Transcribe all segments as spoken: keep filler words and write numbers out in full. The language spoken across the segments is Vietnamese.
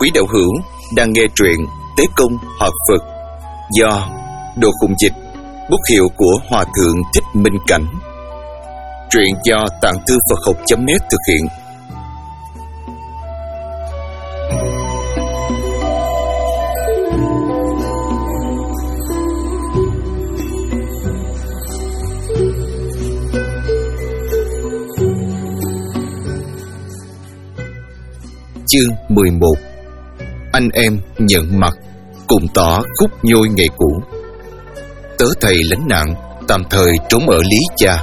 Quý đạo hữu đang nghe truyện Tế Công Hợp Phật do Đồ Khùng Dịch, bút hiệu của Hòa Thượng Thích Minh Cảnh. Truyện do Tạng Thư Phật Học chấm net thực hiện. Chương mười một. Anh em nhận mặt, cùng tỏ khúc nhôi ngày cũ. Tớ thầy lánh nạn, tạm thời trốn ở Lý Cha.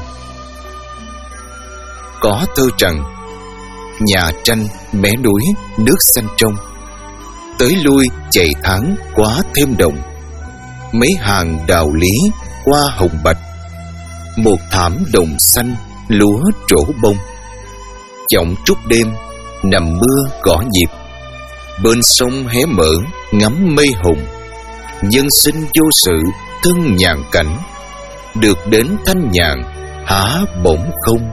Có thơ rằng: nhà tranh mé núi nước xanh trong, tới lui chạy tháng quá thêm đồng. Mấy hàng đào lý qua hồng bạch, một thảm đồng xanh lúa trổ bông. Chọng trúc đêm nằm mưa gõ nhịp, bên sông hé mở ngắm mây hùng. Nhân sinh vô sự thân nhàn cảnh, được đến thanh nhàn há bổng không.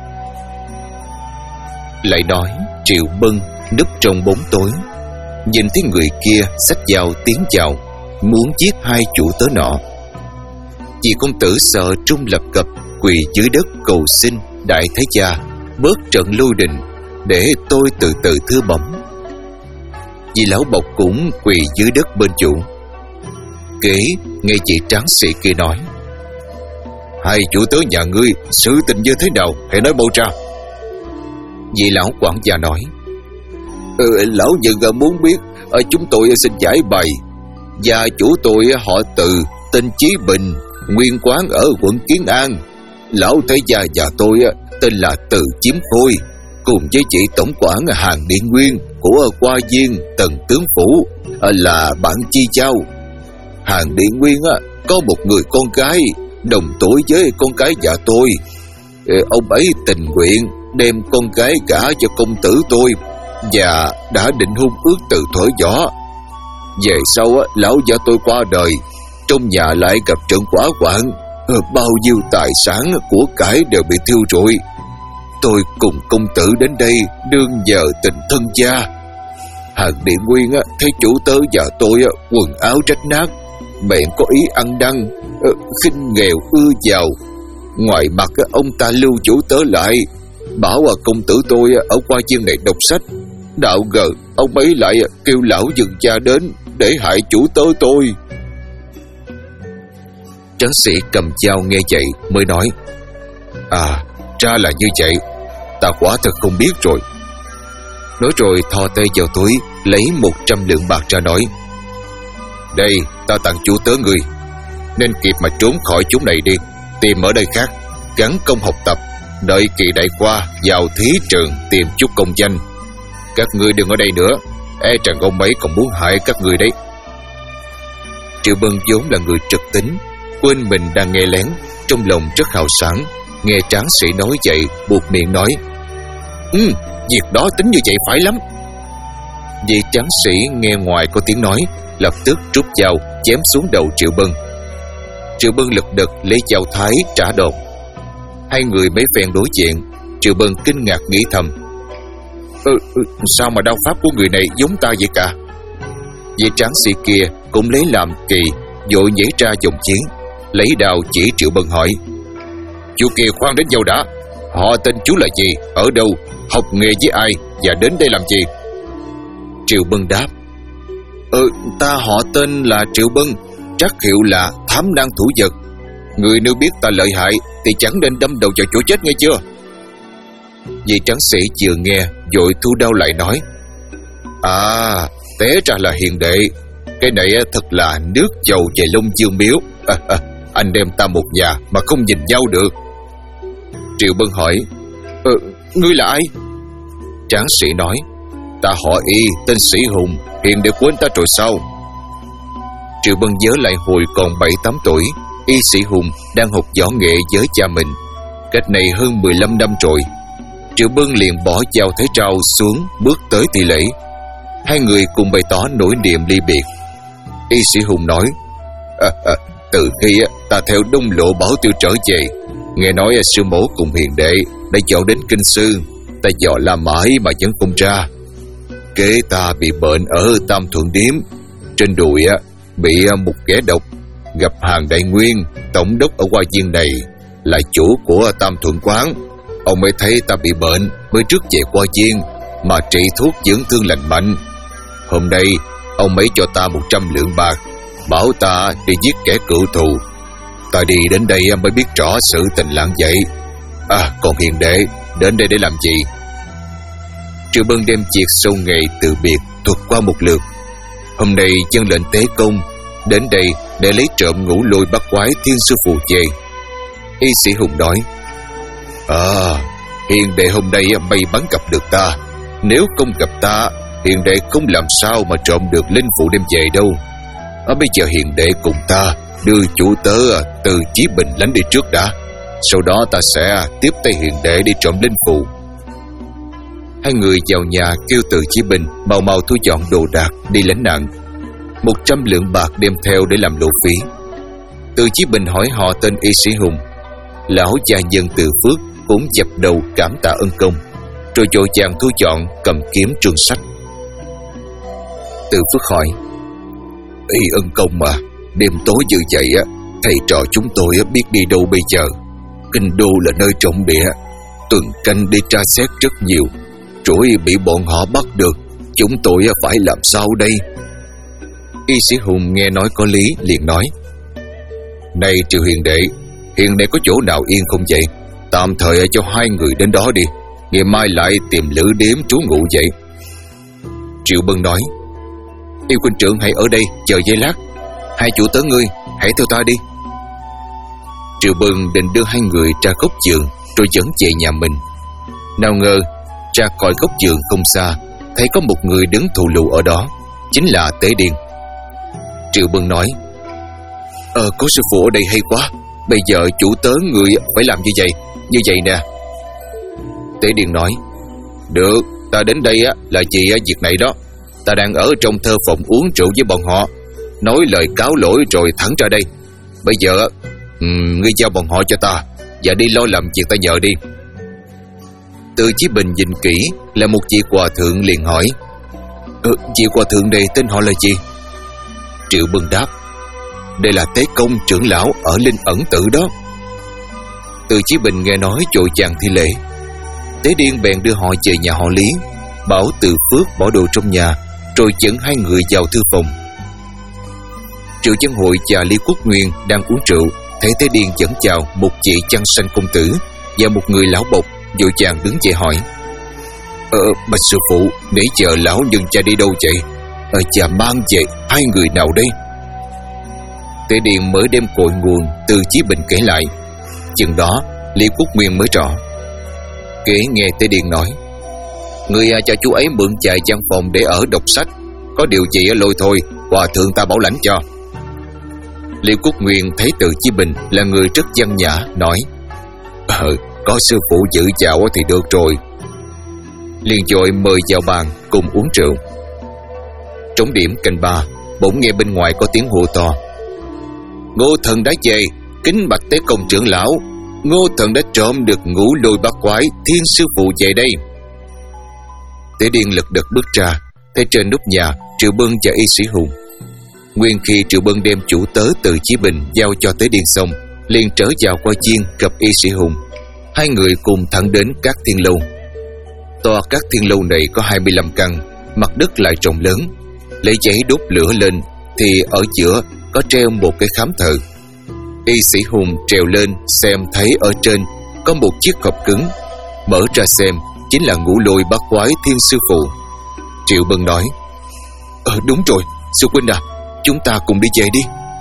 Lại nói Triệu Bân núp trong bóng tối, nhìn thấy người kia xách dao tiến chào, muốn giết hai chủ tớ nọ. Vì công tử sợ trung lập cập, quỳ dưới đất cầu xin đại thế gia bớt trận lưu đình, để tôi từ từ thưa bẩm. Vì lão bộc cũng quỳ dưới đất bên chủ. Kế nghe chị tráng sĩ kia nói: hai chủ tớ nhà ngươi sự tình như thế nào, hãy nói mau ra. Vị lão quản gia nói: ừ, lão nhân muốn biết, chúng tôi xin giải bày. Gia chủ tôi họ Từ, tên Chí Bình, nguyên quán ở quận Kiến An. Lão thế gia nhà tôi tên là Từ Chiếm Khôi, cùng với chị tổng quản Hàng Điện Nguyên của Qua Viên Tần Tướng Phủ là bạn chi giao. Hàng Điện Nguyên có một người con gái đồng tuổi với con gái nhà tôi. Ông ấy tình nguyện đem con gái gả cho công tử tôi, và đã định hôn ước từ thuở nhỏ. Về sau lão gia tôi qua đời, trong nhà lại gặp trận hỏa hoạn, bao nhiêu tài sản của cải đều bị thiêu rụi. Tôi cùng công tử đến đây đương nhờ tình thân gia. Hàng Điện Nguyên thấy chủ tớ nhà tôi quần áo rách nát, bèn có ý ăn năn, khinh nghèo ưa giàu. Ngoài mặt ông ta lưu chủ tớ lại, bảo công tử tôi ở Qua Viên này đọc sách. Đạo ngờ ông ấy lại kêu lão dừng cha đến để hại chủ tớ tôi. Tráng sĩ cầm dao nghe vậy mới nói: à, ra là như vậy, ta quả thật không biết rồi. Nói rồi thò tay vào túi lấy một trăm lượng bạc ra nói: đây, ta tặng chủ tớ người, nên kịp mà trốn khỏi chúng này đi, tìm ở đây khác, gắn công học tập, đợi kỳ đại qua vào thí trường tìm chút công danh. Các ngươi đừng ở đây nữa, e rằng ông ấy còn muốn hại các ngươi đấy. Triệu Bân vốn là người trực tính, quên mình đang nghe lén, trong lòng rất hào sảng. Nghe tráng sĩ nói vậy, buộc miệng nói: Ừ, việc đó tính như vậy phải lắm. Vị tráng sĩ nghe ngoài có tiếng nói, lập tức rút dao chém xuống đầu Triệu Bân. Triệu Bân lật đật lấy dao thái trả đòn. Hai người mấy phen đối diện, Triệu Bân kinh ngạc nghĩ thầm: ừ, ừ, sao mà đao pháp của người này giống ta vậy cả? Vị tráng sĩ kia cũng lấy làm kỳ, vội nhảy ra vòng chiến, lấy đao chỉ Triệu Bân hỏi: chú kia khoan đến dâu đã, họ tên chú là gì, ở đâu, học nghề với ai, và đến đây làm gì? Triệu Bân đáp: Ừ, ta họ tên là Triệu Bân, trắc hiệu là Thám Năng Thủ Vật. Người nếu biết ta lợi hại thì chẳng nên đâm đầu vào chỗ chết nghe chưa? Vị tráng sĩ vừa nghe vội thu đao lại nói: à, té ra là hiền đệ, cái này thật là nước dầu về Long Dương Miếu. à, à, anh em ta một nhà mà không nhìn nhau được. Triệu Bân hỏi: ờ, ngươi là ai? Tráng sĩ nói: ta họ Y, tên Sĩ Hùng, hiện để quên ta rồi sao? Triệu Bân nhớ lại hồi còn bảy tám tuổi, Y Sĩ Hùng đang học võ nghệ với cha mình, cách này hơn mười lăm năm rồi. Triệu Bân liền bỏ dao thái trao xuống, bước tới thi lễ. Hai người cùng bày tỏ nỗi niềm ly biệt. Y Sĩ Hùng nói: à, à, từ khi ta theo Đông Lộ Bảo Tiêu trở về, nghe nói sư mẫu cùng hiền đệ đã dọn đến kinh sư, ta dò la mãi mà vẫn không ra. kế ta bị bệnh ở Tam Thuận Điếm. Trên đùi á bị một kẻ độc. Gặp Hàn Đại Nguyên, tổng đốc ở Hoa Viên này, là chủ của Tam Thuận Quán. Ông mới thấy ta bị bệnh mới trước về Hoa Viên mà trị thuốc dưỡng thương lành mạnh. Hôm nay ông mới cho ta một trăm lượng bạc, bảo ta đi giết kẻ cựu thù. Ta đi đến đây mới biết rõ sự tình lạng vậy. À, còn Hiền đệ đến đây để làm gì? Triệu Bân đem việc sâu nghề từ biệt thuật qua một lượt. Hôm nay dân lệnh Tế Công đến đây để lấy trộm ngũ lôi bắt quái thiên sư phù về. Y sĩ Hùng nói: À, Hiền đệ hôm nay may mắn gặp được ta. Nếu không gặp ta, Hiền đệ không làm sao mà trộm được linh phụ đem về đâu. À, bây giờ Hiền đệ cùng ta đưa chủ tớ Từ Chí Bình lánh đi trước đã. Sau đó ta sẽ tiếp tay Hiền đệ đi trộm linh phụ. Hai người vào nhà kêu Từ Chí Bình mau mau thu dọn đồ đạc đi lánh nạn. Một trăm lượng bạc đem theo để làm lộ phí. Từ Chí Bình hỏi họ tên y sĩ Hùng. Lão gia nhân Từ Phước cũng dập đầu cảm tạ ân công, rồi vội vàng thu dọn cầm kiếm trương sách. Từ Phước hỏi: Y ân công mà, đêm tối như vậy á, thầy trò chúng tôi biết đi đâu bây giờ? Kinh đô là nơi trọng địa, tuần canh đi tra xét rất nhiều, rồi bị bọn họ bắt được, chúng tôi phải làm sao đây? Y sĩ Hùng nghe nói có lý liền nói: Này Triệu Hiền đệ, Hiền đệ có chỗ nào yên không vậy? Tạm thời cho hai người đến đó đi, ngày mai lại tìm lữ điếm trú ngụ vậy. Triệu Bân nói: Y huynh trưởng hãy ở đây chờ giây lát, hai chủ tớ ngươi hãy theo ta đi. Triệu Bân định đưa hai người ra góc vườn rồi dẫn về nhà mình. Nào ngờ ra khỏi góc vườn không xa, thấy có một người đứng thù lù ở đó, chính là Tế Điền. Triệu Bân nói: Ờ có sư phụ ở đây hay quá, bây giờ chủ tớ người phải làm như vậy, như vậy nè. Tế Điền nói: Được, ta đến đây á là vì việc này đó. Ta đang ở trong thơ phòng uống rượu với bọn họ, nói lời cáo lỗi rồi thẳng ra đây. Bây giờ um, ngươi giao bọn họ cho ta và đi lo làm việc ta nhờ đi. Từ Chí Bình nhìn kỹ là một vị hòa thượng liền hỏi: ừ, vị hòa thượng này tên họ là gì? Triệu Bân đáp: Đây là Tế Công trưởng lão ở Linh Ẩn Tự đó. Từ Chí Bình nghe nói vội vàng thi lễ. Tế Điên bèn đưa họ về nhà họ Lý, bảo Từ Phước bỏ đồ trong nhà, rồi dẫn hai người vào thư phòng. Triệu Văn Hội và Lý Quốc Nguyên đang uống rượu, thấy Tế Điên dẫn chào một vị Văn Sanh công tử và một người lão bộc, vội vàng đứng dậy hỏi: Ờ, bạch sư phụ, nãy giờ lão nhân cha đi đâu vậy? Ờ, cha mang về hai người nào đây? Tế Điền mới đem cội nguồn Từ Chí Bình kể lại. Chừng đó Lý Quốc Nguyên mới rõ. Kể nghe Tế Điền nói: Người cho chú ấy mượn vài gian phòng để ở đọc sách, có điều gì lôi thôi, hòa thượng ta bảo lãnh cho. Lý Quốc Nguyên thấy Từ Chí Bình là người rất văn nhã, nói: Ờ, có sư phụ giữ chào thì được rồi. Liền vội mời vào bàn cùng uống rượu. Trống điểm canh ba, bỗng nghe bên ngoài có tiếng hô to: Ngô thần đã về, kính bạch Tế Công trưởng lão, Ngô thần đã trộm được ngũ lôi bát quái thiên sư phụ về đây. Tế Điên lật đật bước ra, thấy trên nóc nhà Triệu Bân và y sĩ Hùng. Nguyên khi Triệu Bân đem chủ tớ Từ Chí Bình giao cho Tế Điên xong, liền trở vào Hoa Viên gặp y sĩ Hùng. Hai người cùng thẳng đến Các Thiên Lâu. Tòa Các Thiên Lâu này có hai mươi lăm căn, mặt đất lại rộng lớn. Lấy giấy đốt lửa lên thì ở giữa có treo một cái khám thờ. Y sĩ Hùng trèo lên xem thấy ở trên có một chiếc hộp cứng, mở ra xem chính là ngũ lôi bát quái thiên sư phụ. Triệu Bân nói: Ờ đúng rồi, sư huynh à, chúng ta cùng đi về đi.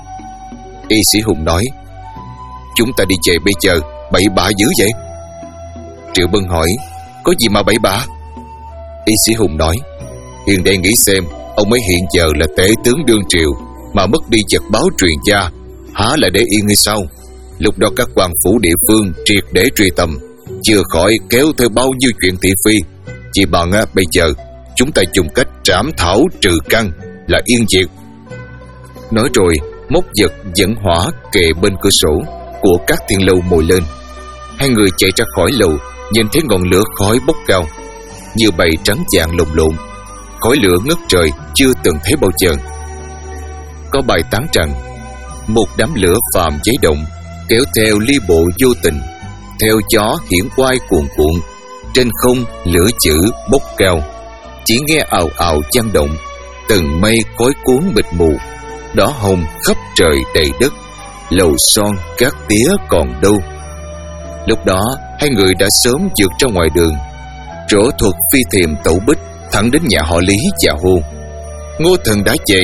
Y sĩ Hùng nói: Chúng ta đi về bây giờ bậy bạ dữ vậy? Triệu Bân hỏi: Có gì mà bậy bạ? Y sĩ Hùng nói: Hiền đệ nghĩ xem, ông ấy hiện giờ là tể tướng đương triều, mà mất đi vật báo truyền gia, há là để yên hay sao? Lúc đó các quan phủ địa phương triệt để truy tầm, chưa khỏi kéo theo bao nhiêu chuyện thị phi. Chỉ bằng á, bây giờ chúng ta dùng cách trảm thảo trừ căn là yên diệt. Nói rồi móc vật dẫn hỏa kề bên cửa sổ của Các Thiên Lâu mồi lên. Hai người chạy ra khỏi lầu, nhìn thấy ngọn lửa khói bốc cao như bầy trắng vàng lồng lộn. khói lửa ngất trời chưa từng thấy bao giờ. Có bài tán rằng một đám lửa phàm cháy động, kéo theo ly bộ vô tình, theo gió hiển oai cuồn cuộn, trên không lửa chữ bốc cao, chỉ nghe ào ào vang động, từng mây khói cuốn mịt mù, đỏ hồng khắp trời đầy đất, lầu son cát tía còn đâu. Lúc đó hai người đã sớm vượt ra ngoài đường, rỗ thuật phi thiềm tẩu bích thẳng đến nhà họ Lý và hô: Ngô thần đã về.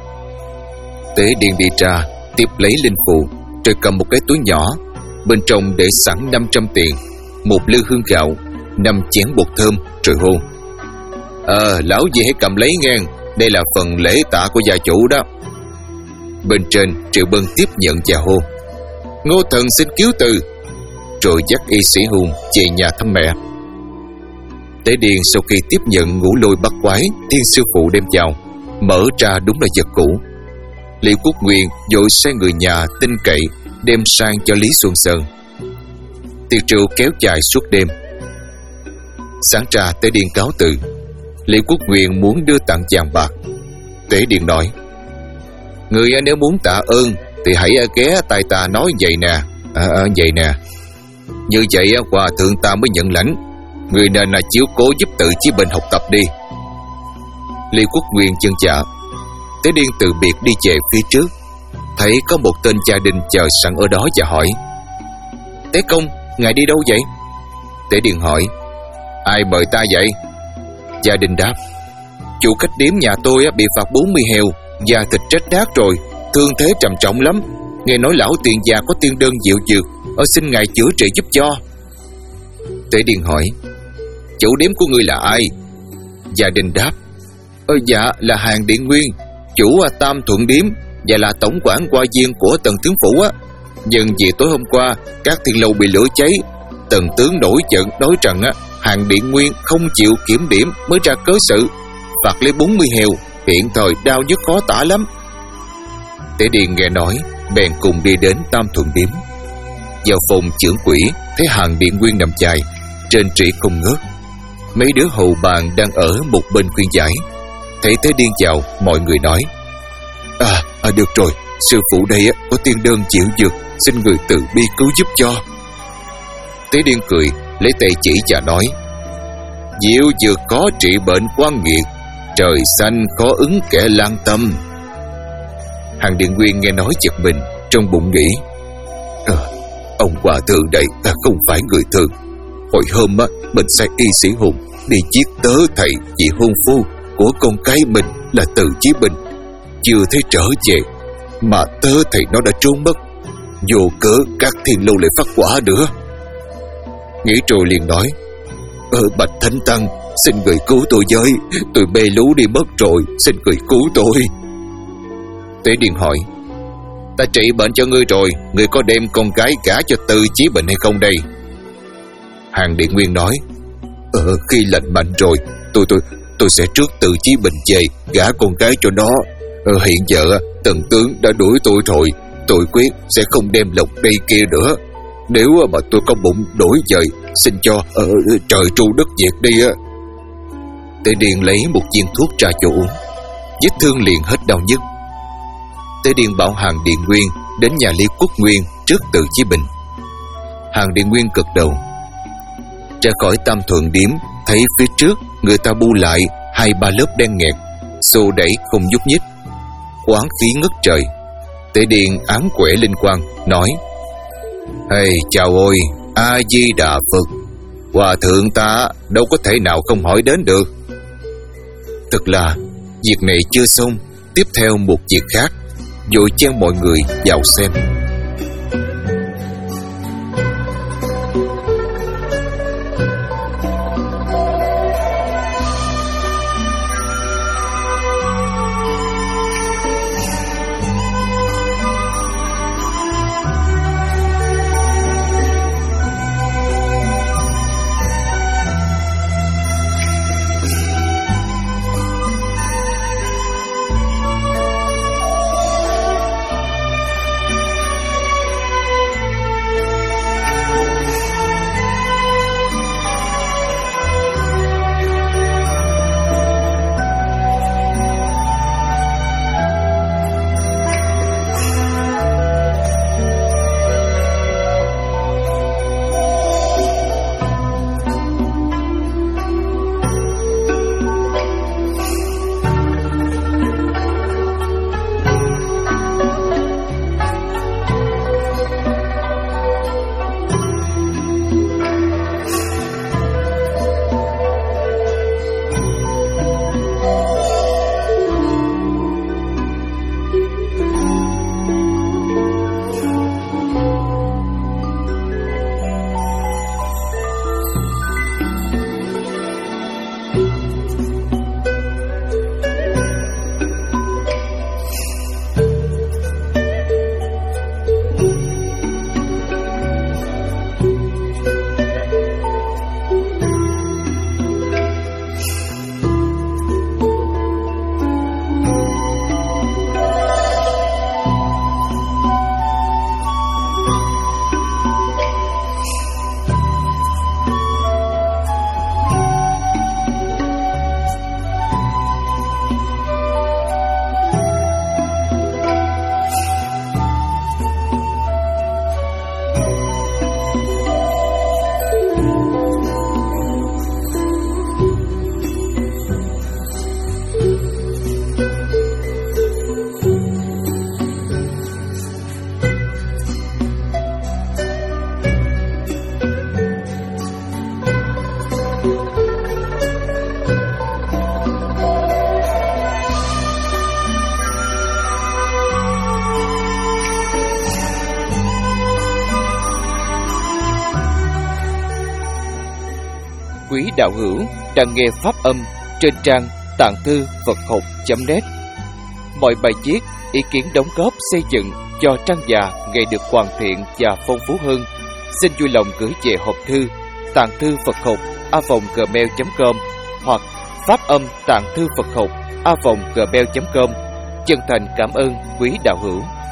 Tế Điền đi ra tiếp lấy linh phù, rồi cầm một cái túi nhỏ, bên trong để sẵn năm trăm tiền, một lư hương gạo, năm chén bột thơm, rồi hô: Ờ, lão gì hãy cầm lấy ngang, đây là phần lễ tạ của gia chủ đó. Bên trên Triệu Bân tiếp nhận và hô: Ngô thần xin cứu từ. Rồi dắt y sĩ Hùng về nhà thăm mẹ. Tế Điền sau khi tiếp nhận ngũ lôi bắt quái thiên sư phụ đem vào, mở ra đúng là vật cũ. Lý Quốc Nguyên vội sai người nhà tin cậy đem sang cho Lý Xuân Sơn. Tiệc rượu kéo dài suốt đêm. Sáng ra Tế Điền cáo từ. Lý Quốc Nguyên muốn đưa tặng vàng bạc. Tế Điền nói: Người nếu muốn tạ ơn thì hãy ghé tai ta nói vậy nè. À, à, vậy nè. Như vậy hòa thượng ta mới nhận lãnh. Người nên là chiếu cố giúp Tự Chí Bình học tập đi. Lý Quốc Nguyên chân dạ. Tế Điền từ biệt đi về phía trước, thấy có một tên gia đình chờ sẵn ở đó và hỏi: Tế công, ngài đi đâu vậy? Tế Điền hỏi: Ai mời ta vậy? Gia đình đáp: Chủ khách điếm nhà tôi bị phạt bốn mươi heo, da thịt rách nát rồi, thương thế trầm trọng lắm. Nghe nói lão tiền già có tiên đơn diệu dược, ở xin ngài chữa trị giúp cho. Tế Điền hỏi: Chủ điếm của ngươi là ai? Gia đình đáp: Ờ, dạ là Hàng Điện Nguyên, chủ Tam Thuận Điếm, và là tổng quản qua viên của Tần tướng phủ á. Nhưng vì tối hôm qua các thiên lâu bị lửa cháy, Tần tướng nổi giận nói rằng á Hàng Điện Nguyên không chịu kiểm điểm mới ra cớ sự, phạt lấy bốn mươi heo, hiện thời đau nhức khó tả lắm. Tế Điền nghe nói bèn cùng đi đến Tam Thuận Điếm. Vào phòng trưởng quỹ thấy Hàng Điện Nguyên nằm chài, trên trĩ không ngớt. Mấy đứa hầu bàn đang ở một bên khuyên giải. Thấy Tế Điền chào, mọi người nói: À, à được rồi, sư phụ đây có tiên đơn chịu dược, xin người từ bi cứu giúp cho. Tế Điền cười, lấy tay chỉ và nói: Diệu dược có trị bệnh quan nghiệt, trời xanh khó ứng kẻ lang tâm. Hàng Điện Nguyên nghe nói giật mình, trong bụng nghĩ: à, ông hòa thượng đây không phải người thường. Hồi hôm á, mình sai y sĩ Hùng đi giết tớ thầy chị hôn phu của con cái mình là Từ Chí Bình, chưa thấy trở về mà tớ thầy nó đã trốn mất. Vô cớ các thiên lâu lại phát quả nữa. Nghĩ rồi liền nói: Ờ, bạch thánh tăng, xin người cứu tôi với, tôi bê lú đi mất rồi, xin người cứu tôi. Tế Điền hỏi: Ta trị bệnh cho ngươi rồi, ngươi có đem con gái gả cho Từ Chí Bình hay không đây? Hàng Điện Nguyên nói: Ờ, khi lành mạnh rồi, tôi tôi tôi sẽ trước Từ Chí Bình về gả con gái cho nó. Ờ, hiện giờ Tần tướng đã đuổi tôi rồi, tôi quyết sẽ không đem lộc đây kia nữa. Nếu mà tôi có bụng đổi dời, xin cho uh, trời tru đất diệt đi á. Tế Điền lấy một viên thuốc ra cho uống, vết thương liền hết đau nhức. Tế Điền bảo Hàng Điện Nguyên đến nhà Lý Quốc Nguyên trước Từ Chí Bình. Hàng Điện Nguyên gật đầu. Ra khỏi Tam Thuận Điếm, thấy phía trước người ta bu lại hai ba lớp đen nghẹt, xô đẩy không nhúc nhích, oán khí ngất trời. Tế Điền áng quẻ linh quang nói: Hey, chào ôi, A Di Đà Phật. Hòa thượng ta đâu có thể nào không hỏi đến được. Thật là việc này chưa xong, tiếp theo một việc khác, vội chen mọi người vào xem. quý đạo hữu đang nghe pháp âm trên trang tạng thư Phật học chấm net. Mọi bài viết, ý kiến đóng góp xây dựng cho trang già ngày được hoàn thiện và phong phú hơn, xin vui lòng gửi về hộp thư tạng thư Phật học a vòng gmail chấm com hoặc pháp âm tạng thư Phật học a vòng gmail chấm com. Chân thành cảm ơn quý đạo hữu.